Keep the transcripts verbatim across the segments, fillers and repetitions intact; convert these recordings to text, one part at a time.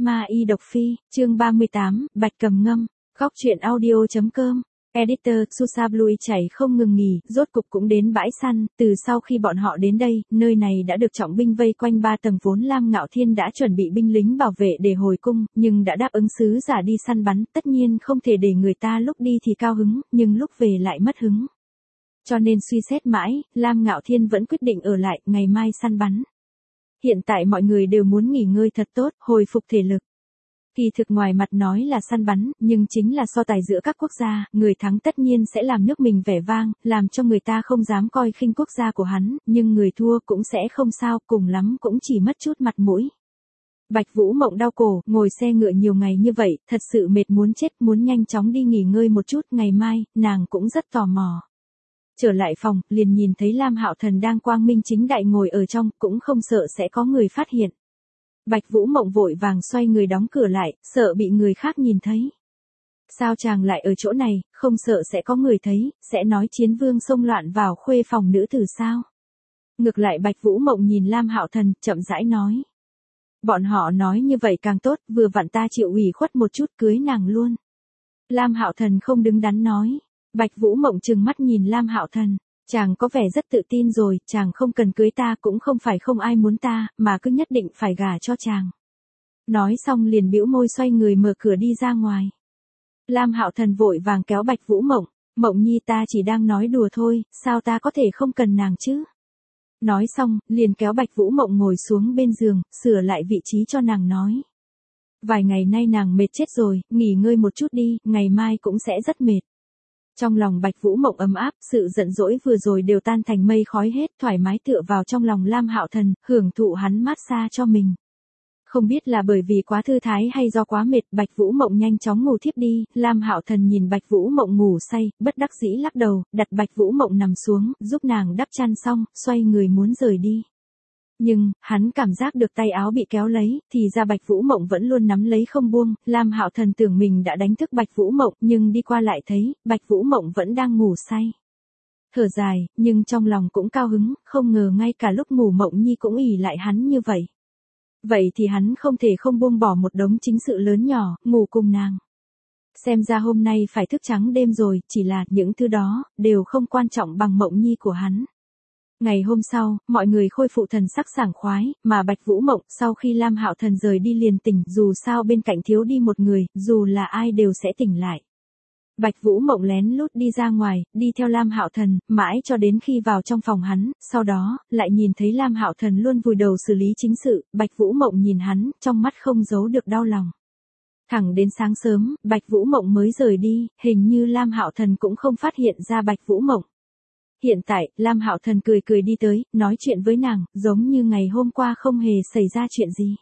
Ma Y Độc Phi, chương ba mươi tám, Bạch Cầm Ngâm, Góc truyện audio.com. Editor, Susablui chảy không ngừng nghỉ, rốt cục cũng đến bãi săn, từ sau khi bọn họ đến đây, nơi này đã được trọng binh vây quanh ba tầng vốn Lam Ngạo Thiên đã chuẩn bị binh lính bảo vệ để hồi cung, nhưng đã đáp ứng sứ giả đi săn bắn, tất nhiên không thể để người ta lúc đi thì cao hứng, nhưng lúc về lại mất hứng. Cho nên suy xét mãi, Lam Ngạo Thiên vẫn quyết định ở lại, ngày mai săn bắn. Hiện tại mọi người đều muốn nghỉ ngơi thật tốt, hồi phục thể lực. Kỳ thực ngoài mặt nói là săn bắn, nhưng chính là so tài giữa các quốc gia, người thắng tất nhiên sẽ làm nước mình vẻ vang, làm cho người ta không dám coi khinh quốc gia của hắn, nhưng người thua cũng sẽ không sao, cùng lắm cũng chỉ mất chút mặt mũi. Bạch Vũ Mộng đau cổ, ngồi xe ngựa nhiều ngày như vậy, thật sự mệt muốn chết, muốn nhanh chóng đi nghỉ ngơi một chút, ngày mai, nàng cũng rất tò mò. Trở lại phòng, liền nhìn thấy Lam Hạo Thần đang quang minh chính đại ngồi ở trong, cũng không sợ sẽ có người phát hiện. Bạch Vũ Mộng vội vàng xoay người đóng cửa lại, sợ bị người khác nhìn thấy. Sao chàng lại ở chỗ này, không sợ sẽ có người thấy, sẽ nói chiến vương xông loạn vào khuê phòng nữ tử sao? Ngược lại Bạch Vũ Mộng nhìn Lam Hạo Thần, chậm rãi nói. Bọn họ nói như vậy càng tốt, vừa vặn ta chịu ủy khuất một chút cưới nàng luôn. Lam Hạo Thần không đứng đắn nói. Bạch Vũ Mộng trừng mắt nhìn Lam Hạo Thần. Chàng có vẻ rất tự tin rồi, chàng không cần cưới ta cũng không phải không ai muốn ta, mà cứ nhất định phải gả cho chàng. Nói xong liền bĩu môi xoay người mở cửa đi ra ngoài. Lam Hạo Thần vội vàng kéo Bạch Vũ Mộng, Mộng Nhi ta chỉ đang nói đùa thôi, sao ta có thể không cần nàng chứ? Nói xong, liền kéo Bạch Vũ Mộng ngồi xuống bên giường, sửa lại vị trí cho nàng nói. Vài ngày nay nàng mệt chết rồi, nghỉ ngơi một chút đi, ngày mai cũng sẽ rất mệt. Trong lòng Bạch Vũ Mộng ấm áp, sự giận dỗi vừa rồi đều tan thành mây khói hết, thoải mái tựa vào trong lòng Lam Hạo Thần, hưởng thụ hắn mát xa cho mình. Không biết là bởi vì quá thư thái hay do quá mệt, Bạch Vũ Mộng nhanh chóng ngủ thiếp đi, Lam Hạo Thần nhìn Bạch Vũ Mộng ngủ say, bất đắc dĩ lắc đầu, đặt Bạch Vũ Mộng nằm xuống, giúp nàng đắp chăn xong, xoay người muốn rời đi. Nhưng, hắn cảm giác được tay áo bị kéo lấy, thì ra Bạch Vũ Mộng vẫn luôn nắm lấy không buông, Lam Hạo Thần tưởng mình đã đánh thức Bạch Vũ Mộng, nhưng đi qua lại thấy, Bạch Vũ Mộng vẫn đang ngủ say. Thở dài, nhưng trong lòng cũng cao hứng, không ngờ ngay cả lúc ngủ Mộng Nhi cũng ỷ lại hắn như vậy. Vậy thì hắn không thể không buông bỏ một đống chính sự lớn nhỏ, ngủ cùng nàng. Xem ra hôm nay phải thức trắng đêm rồi, chỉ là những thứ đó, đều không quan trọng bằng Mộng Nhi của hắn. Ngày hôm sau, mọi người khôi phục thần sắc sảng khoái, mà Bạch Vũ Mộng sau khi Lam Hạo Thần rời đi liền tỉnh, dù sao bên cạnh thiếu đi một người, dù là ai đều sẽ tỉnh lại. Bạch Vũ Mộng lén lút đi ra ngoài, đi theo Lam Hạo Thần, mãi cho đến khi vào trong phòng hắn, sau đó, lại nhìn thấy Lam Hạo Thần luôn vùi đầu xử lý chính sự, Bạch Vũ Mộng nhìn hắn, trong mắt không giấu được đau lòng. Thẳng đến sáng sớm, Bạch Vũ Mộng mới rời đi, hình như Lam Hạo Thần cũng không phát hiện ra Bạch Vũ Mộng. Hiện tại, Lam Hạo Thần cười cười đi tới, nói chuyện với nàng, giống như ngày hôm qua không hề xảy ra chuyện gì.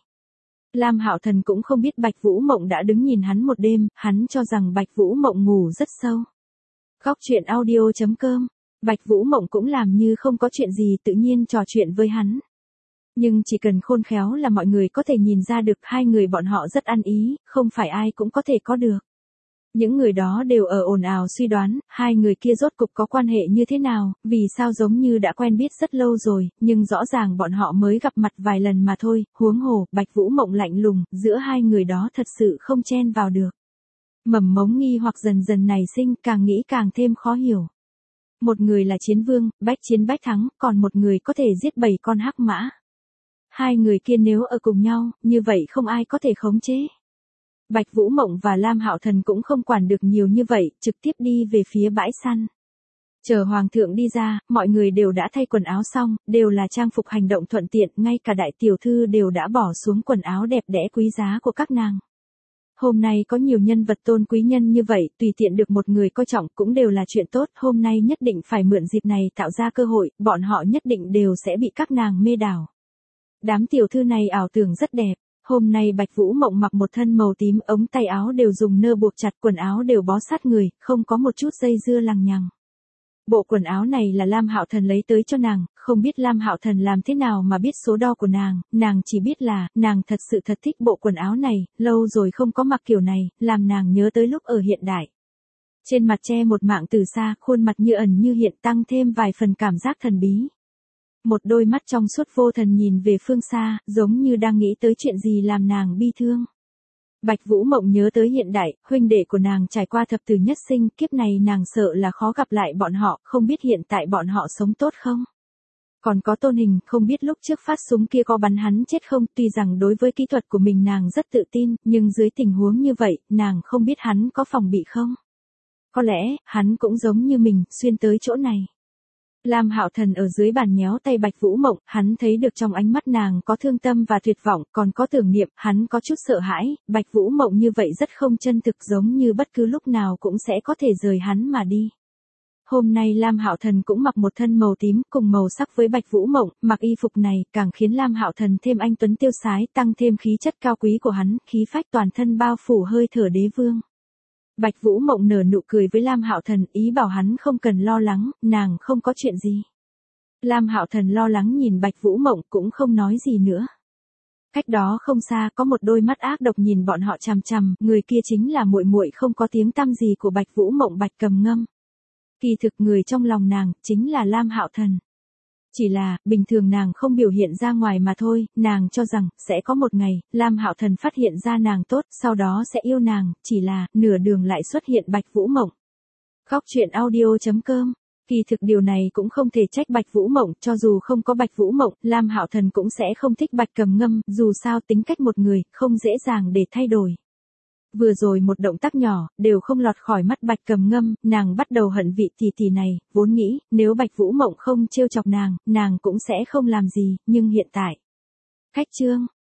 Lam Hạo Thần cũng không biết Bạch Vũ Mộng đã đứng nhìn hắn một đêm, hắn cho rằng Bạch Vũ Mộng ngủ rất sâu. Góc truyện audio.com, Bạch Vũ Mộng cũng làm như không có chuyện gì tự nhiên trò chuyện với hắn. Nhưng chỉ cần khôn khéo là mọi người có thể nhìn ra được hai người bọn họ rất ăn ý, không phải ai cũng có thể có được. Những người đó đều ở ồn ào suy đoán, hai người kia rốt cục có quan hệ như thế nào, vì sao giống như đã quen biết rất lâu rồi, nhưng rõ ràng bọn họ mới gặp mặt vài lần mà thôi, huống hồ, Bạch Vũ Mộng lạnh lùng, giữa hai người đó thật sự không chen vào được. Mầm mống nghi hoặc dần dần nảy sinh, càng nghĩ càng thêm khó hiểu. Một người là chiến vương, bách chiến bách thắng, còn một người có thể giết bảy con hắc mã. Hai người kia nếu ở cùng nhau, như vậy không ai có thể khống chế. Bạch Vũ Mộng và Lam Hạo Thần cũng không quản được nhiều như vậy, trực tiếp đi về phía bãi săn. Chờ Hoàng thượng đi ra, mọi người đều đã thay quần áo xong, đều là trang phục hành động thuận tiện, ngay cả đại tiểu thư đều đã bỏ xuống quần áo đẹp đẽ quý giá của các nàng. Hôm nay có nhiều nhân vật tôn quý nhân như vậy, tùy tiện được một người coi trọng cũng đều là chuyện tốt, hôm nay nhất định phải mượn dịp này tạo ra cơ hội, bọn họ nhất định đều sẽ bị các nàng mê đảo. Đám tiểu thư này ảo tưởng rất đẹp. Hôm nay Bạch Vũ Mộng mặc một thân màu tím, ống tay áo đều dùng nơ buộc chặt, quần áo đều bó sát người, không có một chút dây dưa lằng nhằng. Bộ quần áo này là Lam Hạo Thần lấy tới cho nàng, không biết Lam Hạo Thần làm thế nào mà biết số đo của nàng, nàng chỉ biết là, nàng thật sự thật thích bộ quần áo này, lâu rồi không có mặc kiểu này, làm nàng nhớ tới lúc ở hiện đại. Trên mặt che một mảng từ xa, khuôn mặt như ẩn như hiện tăng thêm vài phần cảm giác thần bí. Một đôi mắt trong suốt vô thần nhìn về phương xa, giống như đang nghĩ tới chuyện gì làm nàng bi thương. Bạch Vũ Mộng nhớ tới hiện đại, huynh đệ của nàng trải qua thập tử nhất sinh, kiếp này nàng sợ là khó gặp lại bọn họ, không biết hiện tại bọn họ sống tốt không. Còn có Tôn Hình, không biết lúc trước phát súng kia có bắn hắn chết không, tuy rằng đối với kỹ thuật của mình nàng rất tự tin, nhưng dưới tình huống như vậy, nàng không biết hắn có phòng bị không. Có lẽ, hắn cũng giống như mình, xuyên tới chỗ này. Lam Hạo Thần ở dưới bàn nhéo tay Bạch Vũ Mộng, hắn thấy được trong ánh mắt nàng có thương tâm và tuyệt vọng, còn có tưởng niệm, hắn có chút sợ hãi, Bạch Vũ Mộng như vậy rất không chân thực, giống như bất cứ lúc nào cũng sẽ có thể rời hắn mà đi. Hôm nay Lam Hạo Thần cũng mặc một thân màu tím, cùng màu sắc với Bạch Vũ Mộng, mặc y phục này càng khiến Lam Hạo Thần thêm anh tuấn tiêu sái, tăng thêm khí chất cao quý của hắn, khí phách toàn thân bao phủ hơi thở đế vương. Bạch Vũ Mộng nở nụ cười với Lam Hạo Thần, ý bảo hắn không cần lo lắng, nàng không có chuyện gì. Lam Hạo Thần lo lắng nhìn Bạch Vũ Mộng cũng không nói gì nữa. Cách đó không xa có một đôi mắt ác độc nhìn bọn họ chằm chằm, người kia chính là muội muội không có tiếng tăm gì của Bạch Vũ Mộng, Bạch Cầm Ngâm. Kỳ thực người trong lòng nàng chính là Lam Hạo Thần. Chỉ là, bình thường nàng không biểu hiện ra ngoài mà thôi, nàng cho rằng, sẽ có một ngày, Lam Hạo Thần phát hiện ra nàng tốt, sau đó sẽ yêu nàng, chỉ là, nửa đường lại xuất hiện Bạch Vũ Mộng. Khóc chuyện audio chấm com. Kỳ thực điều này cũng không thể trách Bạch Vũ Mộng, cho dù không có Bạch Vũ Mộng, Lam Hạo Thần cũng sẽ không thích Bạch Cầm Ngâm, dù sao tính cách một người, không dễ dàng để thay đổi. Vừa rồi một động tác nhỏ, đều không lọt khỏi mắt Bạch Cầm Ngâm, nàng bắt đầu hận vị tỷ tỷ này, vốn nghĩ, nếu Bạch Vũ Mộng không trêu chọc nàng, nàng cũng sẽ không làm gì, nhưng hiện tại. Khách chương.